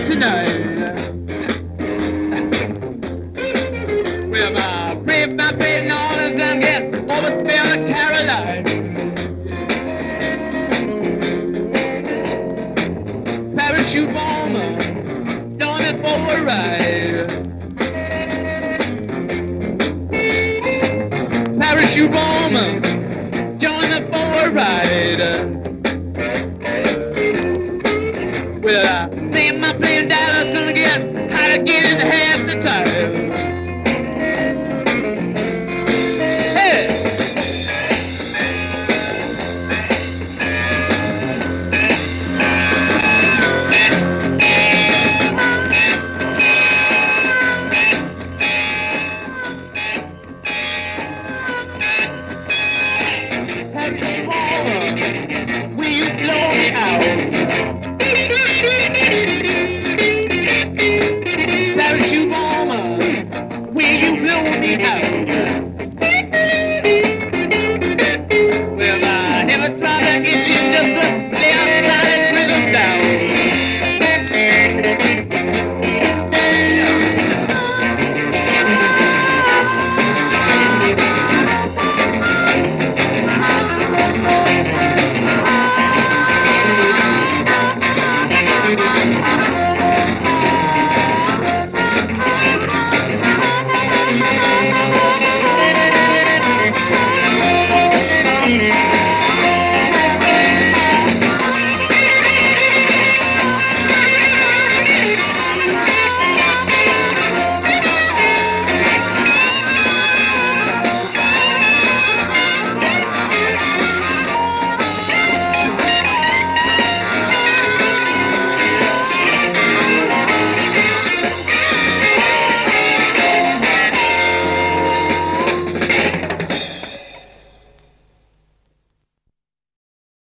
tonight. Well, my baby in Orleans and get over to Caroline. Parachute woman, join me for a ride. Parachute woman, join me for a ride. Well, I think my plane Dallas gonna get how to get in half the time.